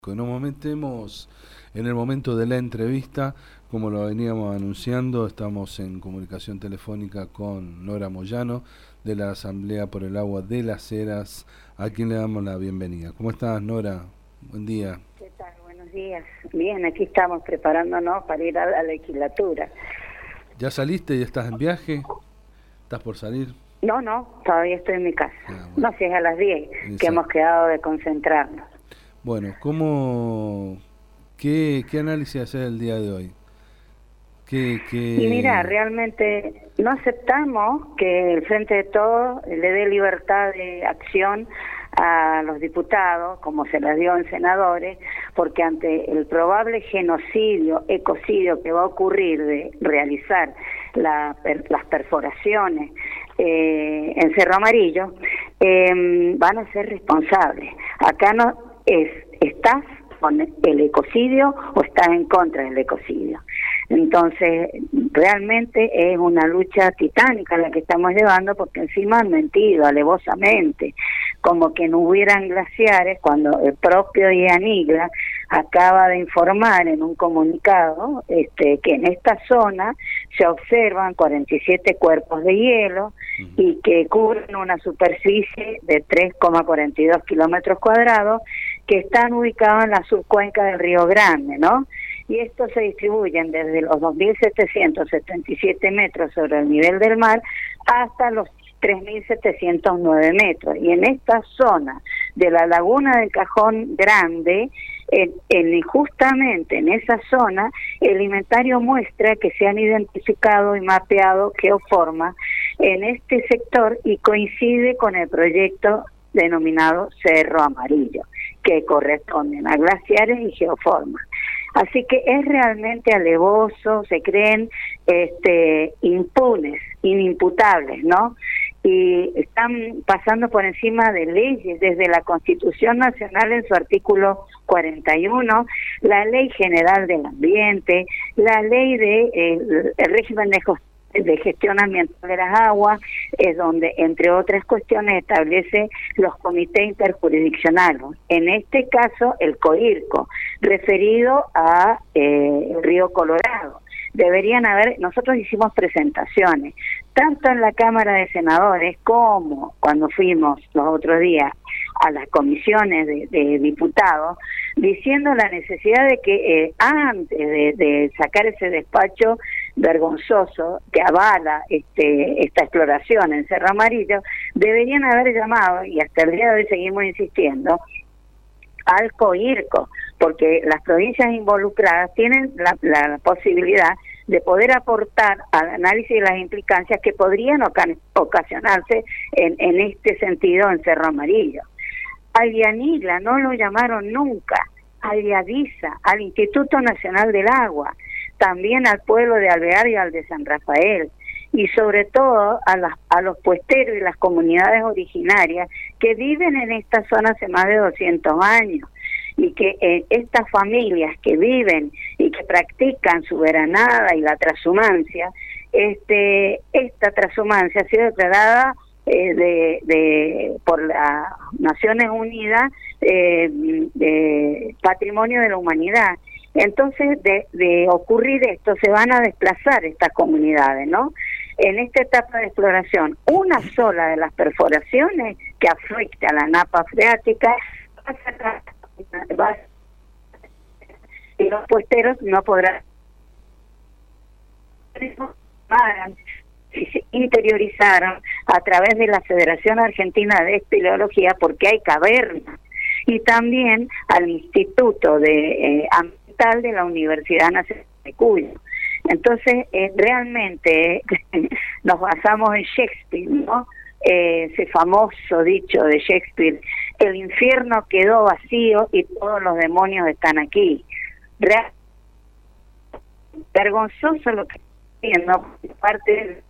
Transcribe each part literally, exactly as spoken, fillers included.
Nos metemos en el momento de la entrevista, como lo veníamos anunciando, estamos en comunicación telefónica con Nora Moyano de la Asamblea por el Agua de Las Heras, a quien le damos la bienvenida. ¿Cómo estás, Nora? Buen día. ¿Qué tal? Buenos días. Bien, aquí estamos preparándonos para ir a la legislatura. ¿Ya saliste y estás en viaje? ¿Estás por salir? No, no, todavía estoy en mi casa. Ah, bueno. No sé, es a las diez Exacto. Que hemos quedado de concentrarnos. Bueno, ¿cómo, qué, qué análisis hacer el día de hoy? ¿Qué, qué... Y mira, realmente no aceptamos que el Frente de Todos le dé libertad de acción a los diputados, como se las dio en senadores, porque ante el probable genocidio, ecocidio que va a ocurrir de realizar la, per, las perforaciones eh, en Cerro Amarillo, eh, van a ser responsables. Acá no es, ¿estás con el ecocidio o estás en contra del ecocidio? Entonces, realmente es una lucha titánica la que estamos llevando, porque encima han mentido alevosamente, como que no hubieran glaciares, cuando el propio IANIGLA acaba de informar en un comunicado este, que en esta zona se observan cuarenta y siete cuerpos de hielo uh-huh. y que cubren una superficie de tres coma cuarenta y dos kilómetros cuadrados, que están ubicados en la subcuenca del Río Grande, ¿no? Y estos se distribuyen desde los dos mil setecientos setenta y siete metros sobre el nivel del mar hasta los tres mil setecientos nueve metros. Y en esta zona de la laguna del Cajón Grande, en, en, justamente en esa zona, el inventario muestra que se han identificado y mapeado geoformas en este sector y coincide con el proyecto denominado Cerro Amarillo, que corresponden a glaciares y geoformas. Así que es realmente alevoso, se creen este, impunes, inimputables, ¿no? Y están pasando por encima de leyes, desde la Constitución Nacional en su artículo cuarenta y uno, la Ley General del Ambiente, la Ley de eh, el régimen de de gestión ambiental de las aguas, es donde, entre otras cuestiones, establece los comités interjurisdiccionales. En este caso, el COIRCO, referido a eh, el río Colorado. Deberían haber, nosotros hicimos presentaciones, tanto en la Cámara de Senadores como cuando fuimos los otros días a las comisiones de, de diputados, diciendo la necesidad de que eh, antes de, de sacar ese despacho vergonzoso que avala este, esta exploración en Cerro Amarillo, deberían haber llamado, y hasta el día de hoy seguimos insistiendo, al COIRCO, porque las provincias involucradas tienen la, la posibilidad de poder aportar al análisis de las implicancias que podrían ocasionarse en, en este sentido en Cerro Amarillo. Al IANIGLA no lo llamaron nunca, al IADISA, al Instituto Nacional del Agua, también al pueblo de Alvear y al de San Rafael, y sobre todo a, las, a los puesteros y las comunidades originarias que viven en esta zona hace más de doscientos años, y que eh, estas familias que viven y que practican su veranada y la trashumancia, este, esta trashumancia ha sido declarada eh, de, de por las Naciones Unidas eh, de Patrimonio de la Humanidad. Entonces, de, de ocurrir esto, se van a desplazar estas comunidades, ¿no? En esta etapa de exploración, una sola de las perforaciones que afecta a la napa freática va a sacar, va, y los puesteros no podrán si se interiorizaron a través de la Federación Argentina de Espeleología, porque hay cavernas, y también al Instituto de eh, Ambiental de la Universidad Nacional de Cuyo. Entonces, eh, realmente nos basamos en Shakespeare, ¿no? Eh, ese famoso dicho de Shakespeare, el infierno quedó vacío y todos los demonios están aquí. Real, vergonzoso lo que estoy viendo por parte de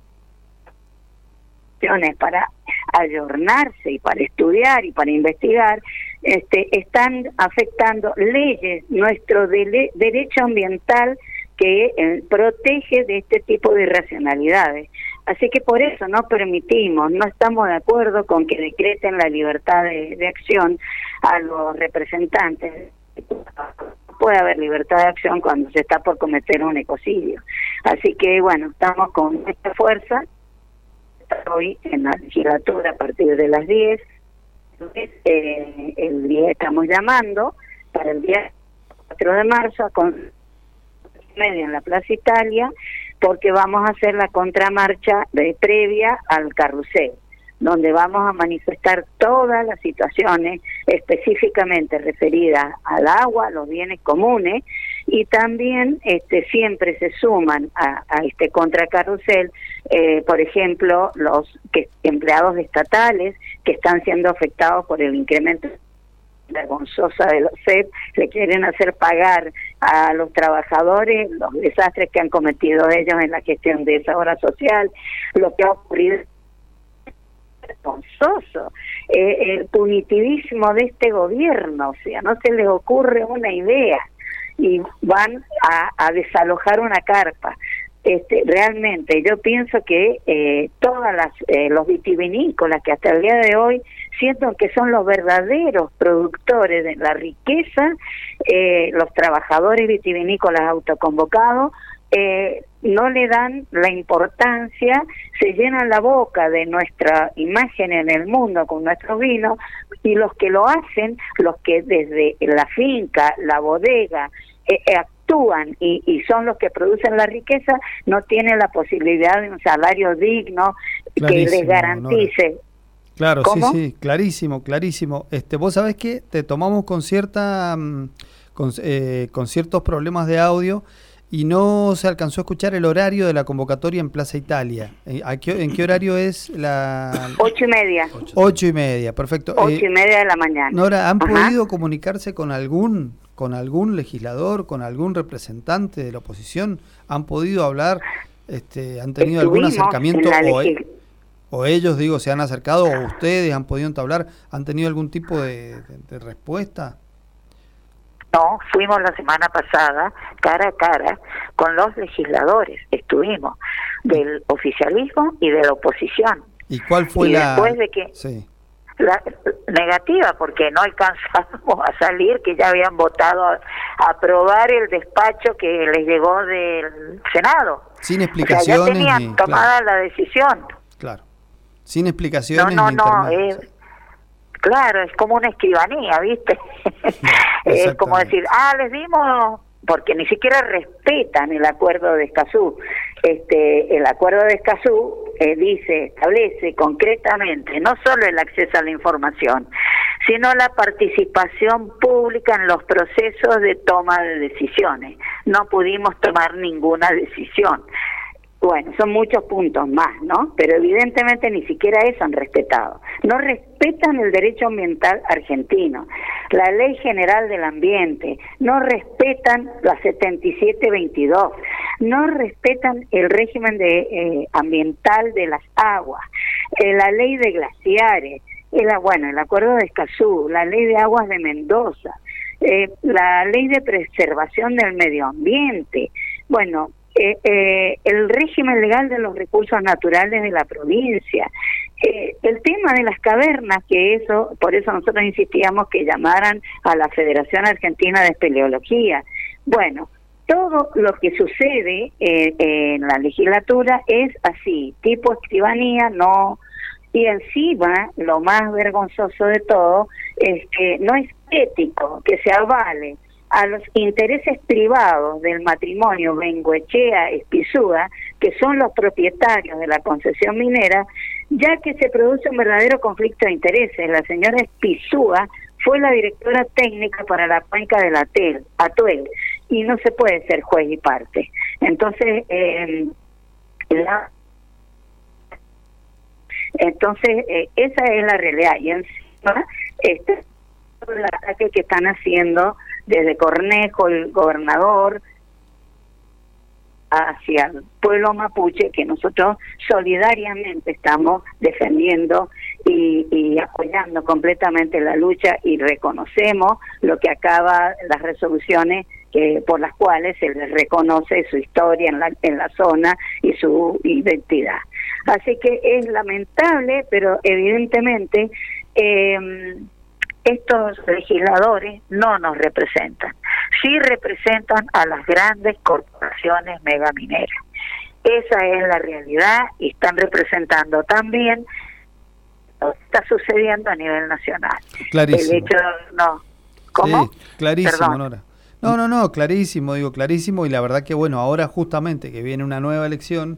para ayornarse y para estudiar y para investigar, este, están afectando leyes, nuestro dele, derecho ambiental que eh, protege de este tipo de irracionalidades. Así que por eso no permitimos, no estamos de acuerdo con que decreten la libertad de, de acción a los representantes puede haber libertad de acción cuando se está por cometer un ecocidio. Así que bueno, estamos con esta fuerza hoy en la legislatura a partir de las diez. Eh, el día estamos llamando para el día cuatro de marzo a con media en la Plaza Italia, porque vamos a hacer la contramarcha de previa al carrusel, donde vamos a manifestar todas las situaciones específicamente referidas al agua, a los bienes comunes, y también este, siempre se suman a, a este contracarrusel, eh, por ejemplo, los que, empleados estatales que están siendo afectados por el incremento vergonzosa de los C E P, le quieren hacer pagar a los trabajadores los desastres que han cometido ellos en la gestión de esa obra social, lo que ha ocurrido vergonzoso, eh, el punitivismo de este gobierno, o sea, no se les ocurre una idea y van a, a desalojar una carpa. Este, realmente yo pienso que eh, todas las eh, los vitivinícolas que hasta el día de hoy siento que son los verdaderos productores de la riqueza, eh, los trabajadores vitivinícolas autoconvocados, eh, no le dan la importancia, se llenan la boca de nuestra imagen en el mundo con nuestros vinos, y los que lo hacen, los que desde la finca, la bodega, eh, eh, actúan y, y son los que producen la riqueza, no tienen la posibilidad de un salario digno que les garantice. Nora. Claro, ¿Cómo? sí, sí, clarísimo, clarísimo. Este, vos sabés que te tomamos con cierta, con, eh, con ciertos problemas de audio y no se alcanzó a escuchar el horario de la convocatoria en Plaza Italia. ¿A qué, ¿En qué horario es la...? Ocho y media. Ocho y media, perfecto. Ocho eh, y media de la mañana. Nora, ¿han Ajá. podido comunicarse con algún, con algún legislador, con algún representante de la oposición? ¿Han podido hablar? Este, ¿Han tenido Estuvimos algún acercamiento? en la O, legis- o ellos, digo, se han acercado, o ustedes han podido entablar, ¿han tenido algún tipo de, de, de respuesta? No, fuimos la semana pasada cara a cara con los legisladores, estuvimos del oficialismo y de la oposición. ¿Y cuál fue y la...? después de que Sí. la negativa, porque no alcanzamos a salir, que ya habían votado a, a aprobar el despacho que les llegó del Senado. Sin O explicaciones. sea, ya tenían ni, tomada claro, la decisión. claro. Sin explicaciones. No, no, ni no, intermedios. es, claro, es como una escribanía, ¿viste? Es como decir, ah, les dimos, porque ni siquiera respetan el acuerdo de Escazú. Este, el acuerdo de Escazú eh, dice, establece concretamente no solo el acceso a la información, sino la participación pública en los procesos de toma de decisiones. No pudimos tomar ninguna decisión. Bueno, son muchos puntos más, ¿no? Pero evidentemente ni siquiera eso han respetado. No respetan el derecho ambiental argentino, la Ley General del Ambiente, no respetan la setenta y siete veintidós, no respetan el régimen de eh, ambiental de las aguas, eh, la Ley de Glaciares, el, bueno, el Acuerdo de Escazú, la Ley de Aguas de Mendoza, eh, la Ley de Preservación del Medio Ambiente. Bueno, Eh, eh, el régimen legal de los recursos naturales de la provincia, eh, el tema de las cavernas, que eso, por eso nosotros insistíamos que llamaran a la Federación Argentina de Espeleología. Bueno, todo lo que sucede eh, en la legislatura es así, tipo escribanía, no, y encima, lo más vergonzoso de todo, es que no es ético que se avale a los intereses privados del matrimonio Bengoechea-Espizúa, que son los propietarios de la concesión minera, ya que se produce un verdadero conflicto de intereses. La señora Espizúa fue la directora técnica para la cuenca del Atel, Atuel, y no se puede ser juez y parte. Entonces, eh, la, entonces eh, esa es la realidad. Y encima, este el ataque que están haciendo desde Cornejo, el gobernador, hacia el pueblo mapuche, que nosotros solidariamente estamos defendiendo y, y apoyando completamente la lucha, y reconocemos lo que acaba, las resoluciones que por las cuales se les reconoce su historia en la, en la zona y su identidad. Así que es lamentable, pero evidentemente eh, estos legisladores no nos representan. sí representan a las grandes corporaciones megamineras. Esa es la realidad y están representando también lo que está sucediendo a nivel nacional. Clarísimo. El hecho de, no, ¿cómo? Sí, clarísimo, Perdón. Nora. No, no, no, clarísimo, digo clarísimo, y la verdad que bueno, ahora justamente que viene una nueva elección,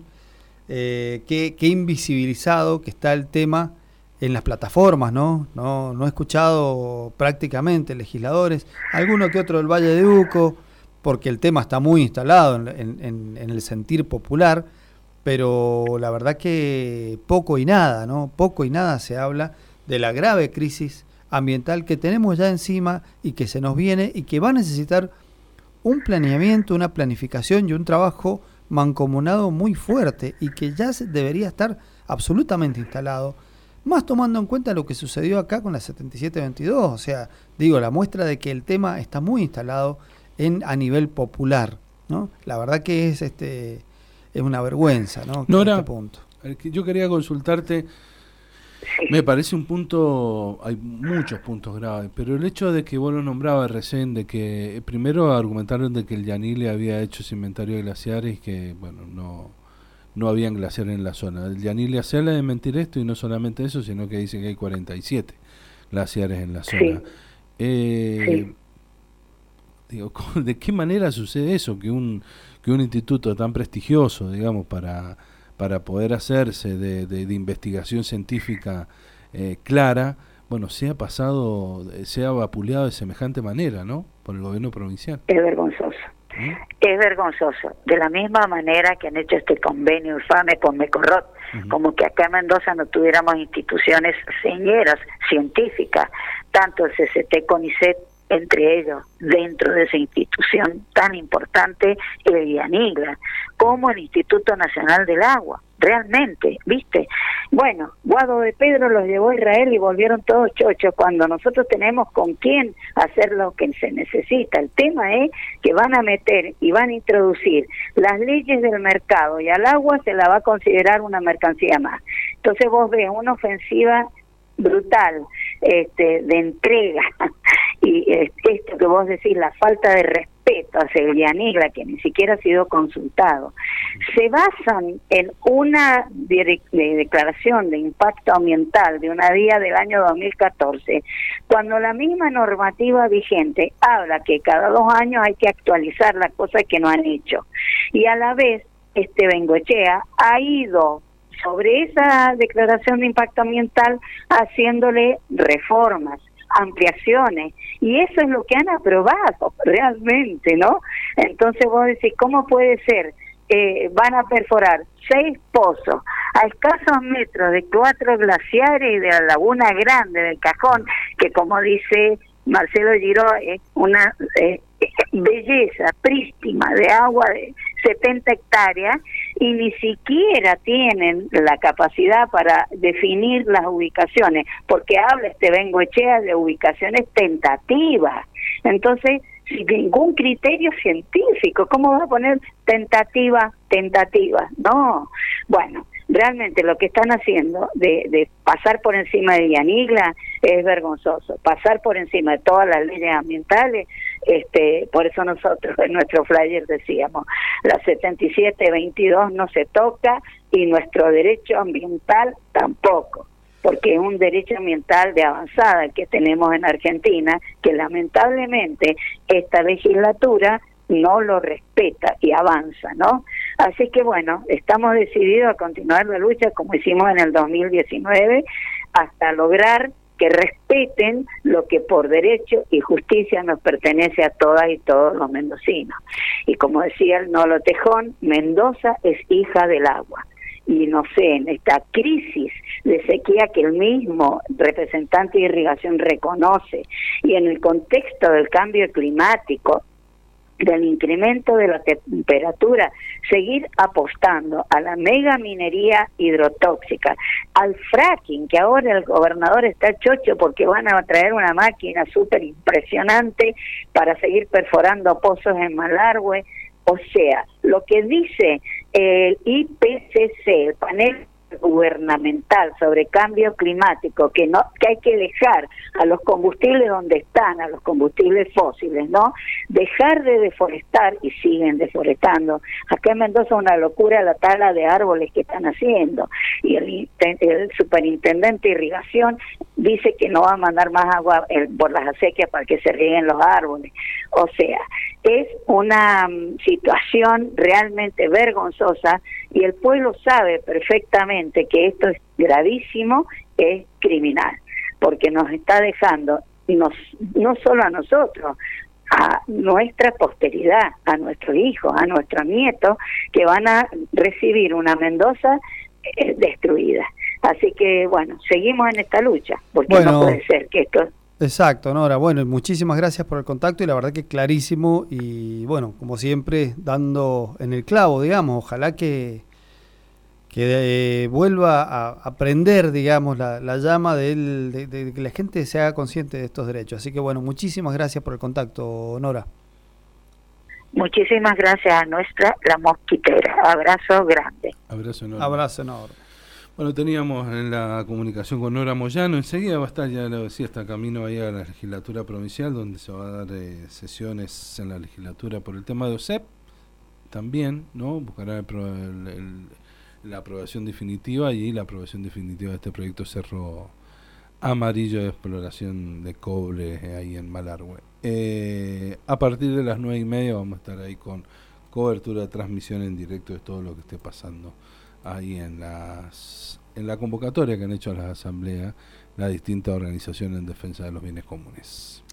eh, qué, qué invisibilizado que está el tema en las plataformas, ¿no? No, no he escuchado prácticamente legisladores, alguno que otro del Valle de Uco, porque el tema está muy instalado en, en, en el sentir popular, pero la verdad que poco y nada, ¿no? Poco y nada se habla de la grave crisis ambiental que tenemos ya encima y que se nos viene y que va a necesitar un planeamiento, una planificación y un trabajo mancomunado muy fuerte y que ya se debería estar absolutamente instalado, más tomando en cuenta lo que sucedió acá con la setenta y siete veintidós, o sea, digo, la muestra de que el tema está muy instalado en a nivel popular, ¿no? La verdad que es este es una vergüenza, ¿no? Nora, este punto. Yo quería consultarte. Me parece un punto, hay muchos puntos graves, pero el hecho de que vos lo nombrabas recién, de que primero argumentaron de que el Yanile había hecho ese inventario de glaciares y que, bueno, no, no habían glaciares en la zona. El Yanile hace la de mentir esto y no solamente eso, sino que dice que hay cuarenta y siete glaciares en la zona. Sí. Eh, sí. Digo, ¿de qué manera sucede eso? Que un, que un instituto tan prestigioso, digamos, para... para poder hacerse de, de, de investigación científica eh, clara, bueno, se ha pasado, se ha vapuleado de semejante manera, ¿no? Por el gobierno provincial. Es vergonzoso. ¿Mm? Es vergonzoso. De la misma manera que han hecho este convenio infame con Mecorrot, uh-huh. como que acá en Mendoza no tuviéramos instituciones señeras científicas, tanto el C C T, CONICET, entre ellos, dentro de esa institución tan importante, el IANIGLA, como el Instituto Nacional del Agua, realmente, ¿viste? Bueno, Guado de Pedro los llevó a Israel y volvieron todos chochos cuando nosotros tenemos con quién hacer lo que se necesita. El tema es que van a meter y van a introducir las leyes del mercado y al agua se la va a considerar una mercancía más. Entonces vos ves una ofensiva brutal este, de entrega y esto que vos decís, la falta de respeto hacia el IANIGLA, que ni siquiera ha sido consultado, se basan en una de declaración de impacto ambiental de una vía del año dos mil catorce, cuando la misma normativa vigente habla que cada dos años hay que actualizar las cosas que no han hecho, y a la vez este Bengoechea ha ido sobre esa declaración de impacto ambiental haciéndole reformas, ampliaciones, y eso es lo que han aprobado realmente, ¿no? Entonces vos decís, ¿cómo puede ser? Eh, van a perforar seis pozos a escasos metros de cuatro glaciares y de la Laguna Grande del Cajón, que como dice Marcelo Giró, es una eh, belleza prístima de agua de setenta hectáreas, y ni siquiera tienen la capacidad para definir las ubicaciones, porque habla este Bengoechea de ubicaciones tentativas. Entonces, sin ningún criterio científico, ¿cómo va a poner tentativa, tentativa? No, bueno, realmente lo que están haciendo de, de pasar por encima de IANIGLA es vergonzoso, pasar por encima de todas las leyes ambientales. Este, por eso nosotros en nuestro flyer decíamos, la setenta y siete veintidós no se toca y nuestro derecho ambiental tampoco, porque es un derecho ambiental de avanzada el que tenemos en Argentina, que lamentablemente esta legislatura no lo respeta y avanza, ¿no? Así que bueno, estamos decididos a continuar la lucha como hicimos en el dos mil diecinueve hasta lograr que respeten lo que por derecho y justicia nos pertenece a todas y todos los mendocinos. Y como decía el Nolo Tejón, Mendoza es hija del agua. Y no sé, en esta crisis de sequía que el mismo representante de irrigación reconoce, y en el contexto del cambio climático, del incremento de la temperatura, seguir apostando a la mega minería hidrotóxica, al fracking, que ahora el gobernador está chocho porque van a traer una máquina súper impresionante para seguir perforando pozos en Malargüe. O sea, lo que dice el I P C C, el panel gubernamental sobre cambio climático, que no que hay que dejar a los combustibles donde están, a los combustibles fósiles, ¿no? Dejar de deforestar, y siguen deforestando. Acá en Mendoza una locura la tala de árboles que están haciendo, y el, el superintendente de irrigación dice que no va a mandar más agua el, por las acequias para que se rieguen los árboles. O sea, es una um, situación realmente vergonzosa, y el pueblo sabe perfectamente que esto es gravísimo, es criminal, porque nos está dejando, nos, no solo a nosotros, a nuestra posteridad, a nuestros hijos, a nuestros nietos, que van a recibir una Mendoza eh, destruida. Así que, bueno, seguimos en esta lucha, porque bueno, no puede ser que esto... Exacto, Nora. Bueno, y muchísimas gracias por el contacto, y la verdad que clarísimo, y bueno, como siempre, dando en el clavo, digamos. Ojalá que, que eh, vuelva a, a prender, digamos, la, la llama del, de, de que la gente se haga consciente de estos derechos. Así que bueno, muchísimas gracias por el contacto, Nora. Muchísimas gracias a nuestra La Mosquitera. Abrazo grande. Abrazo enorme. Abrazo enorme. Bueno, teníamos en la comunicación con Nora Moyano. Enseguida va a estar, ya lo decía, está camino ahí a la legislatura provincial, donde se va a dar eh, sesiones en la legislatura por el tema de O S E P también, ¿no? Buscará el, el, el, la aprobación definitiva y la aprobación definitiva de este proyecto Cerro Amarillo de exploración de cobre eh, ahí en Malargüe. Eh, a partir de las nueve y media vamos a estar ahí con cobertura de transmisión en directo de todo lo que esté pasando ahí en las en la convocatoria que han hecho a las asambleas las distintas organizaciones en defensa de los bienes comunes.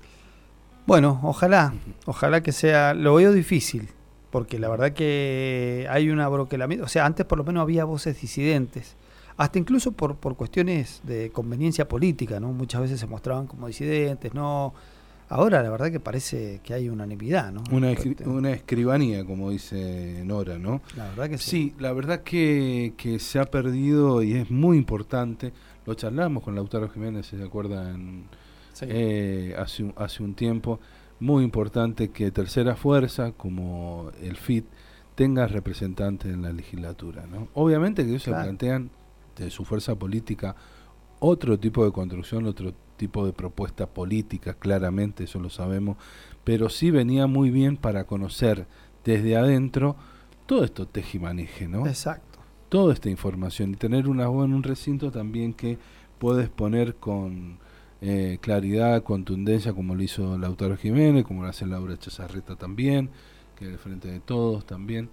Bueno, ojalá, ojalá que sea, lo veo difícil, porque la verdad que hay una broquelamiento, o sea, antes por lo menos había voces disidentes, hasta incluso por, por cuestiones de conveniencia política, ¿no? Muchas veces se mostraban como disidentes, no. Ahora la verdad que parece que hay unanimidad, ¿no? Una, escri- una escribanía, como dice Nora, ¿no? La verdad que sí. Sí, la verdad que, que se ha perdido, y es muy importante. Lo charlamos con Lautaro Jiménez, si se acuerdan, sí. eh, hace, un, hace un tiempo. Muy importante que Tercera Fuerza, como el F I T, tenga representantes en la legislatura, ¿no? Obviamente que ellos claro. se plantean de su fuerza política otro tipo de construcción, otro tipo de propuesta política, claramente, eso lo sabemos, pero sí venía muy bien para conocer desde adentro todo esto tejimaneje, ¿no? Exacto. Toda esta información, y tener una voz en un recinto también que puedes poner con eh, claridad, contundencia, como lo hizo Lautaro Jiménez, como lo hace Laura Chazarreta también, que es el Frente de Todos también.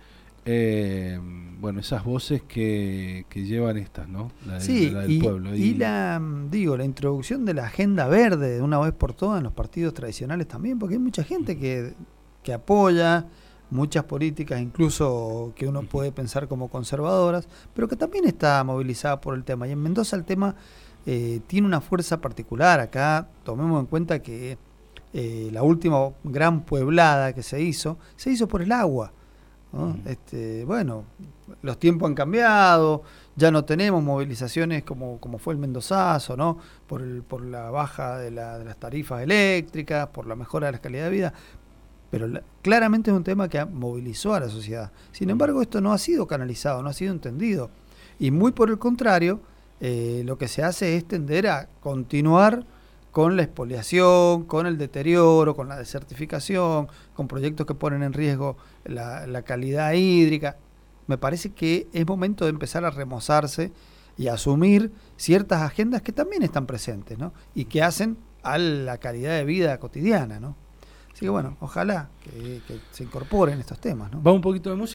Eh, bueno, esas voces que, que llevan estas, ¿no? La, de, sí, la del y, pueblo. Y, y la, digo, la introducción de la agenda verde de una vez por todas en los partidos tradicionales también, porque hay mucha gente que, que apoya muchas políticas, incluso que uno puede pensar como conservadoras, pero que también está movilizada por el tema. Y en Mendoza el tema eh, tiene una fuerza particular. Acá tomemos en cuenta que eh, la última gran pueblada que se hizo, se hizo por el agua. ¿no? Uh-huh. Este, bueno, los tiempos han cambiado, ya no tenemos movilizaciones como, como fue el mendozazo, ¿no? Por, el, por la baja de, la, de las tarifas eléctricas, por la mejora de la calidad de vida, pero la, claramente es un tema que movilizó a la sociedad. Sin embargo, esto no ha sido canalizado, no ha sido entendido, y muy por el contrario, eh, lo que se hace es tender a continuar con la expoliación, con el deterioro, con la desertificación, con proyectos que ponen en riesgo la, la calidad hídrica. Me parece que es momento de empezar a remozarse y a asumir ciertas agendas que también están presentes, ¿no? Y que hacen a la calidad de vida cotidiana, ¿no? Así que bueno, ojalá que, que se incorporen estos temas, ¿no? Va un poquito de música.